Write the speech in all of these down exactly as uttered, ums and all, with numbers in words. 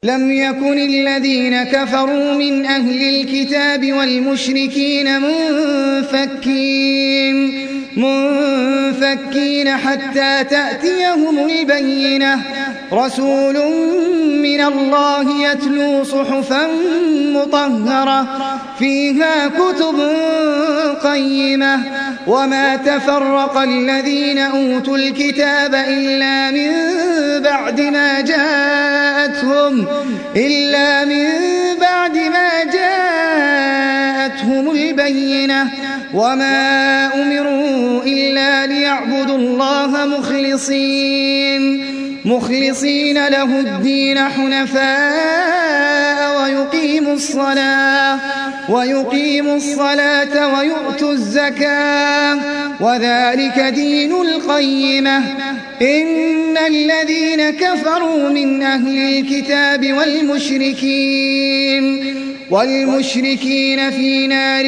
لم يكن الذين كفروا من أهل الكتاب والمشركين منفكين منفكين حتى تأتيهم البينة رسول من الله يتلو صحفا مطهرة فيها كتب قيمة وما تفرق الذين أوتوا الكتاب إلا من بعد ما جاءتهم إلا من بعد ما جاءتهم البينة وما أمروا إلا ليعبدوا الله مخلصين مخلصين له الدين حنفاء ويقيموا الصلاة ويقيموا الصلاة ويؤتوا الزكاة وذلك دين القيمة إن الذين كفروا من أهل الكتاب والمشركين والمشركين في نار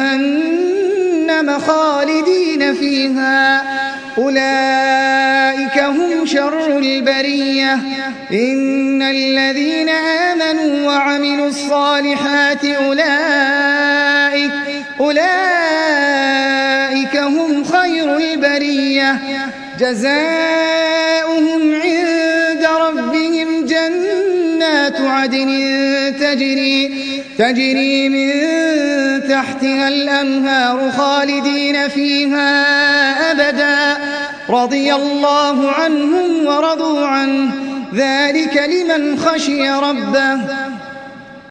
جهنم خالدين فيها أولئك هم شر البرية إن الذين آمنوا وعملوا الصالحات أولئك أولئك هم خير البرية جزاؤهم عند ربهم جنات عدن تجري تجري من تحتها الأنهار خالدين فيها أبدا رضي الله عنهم ورضوا عنه ذلك لمن خشي ربه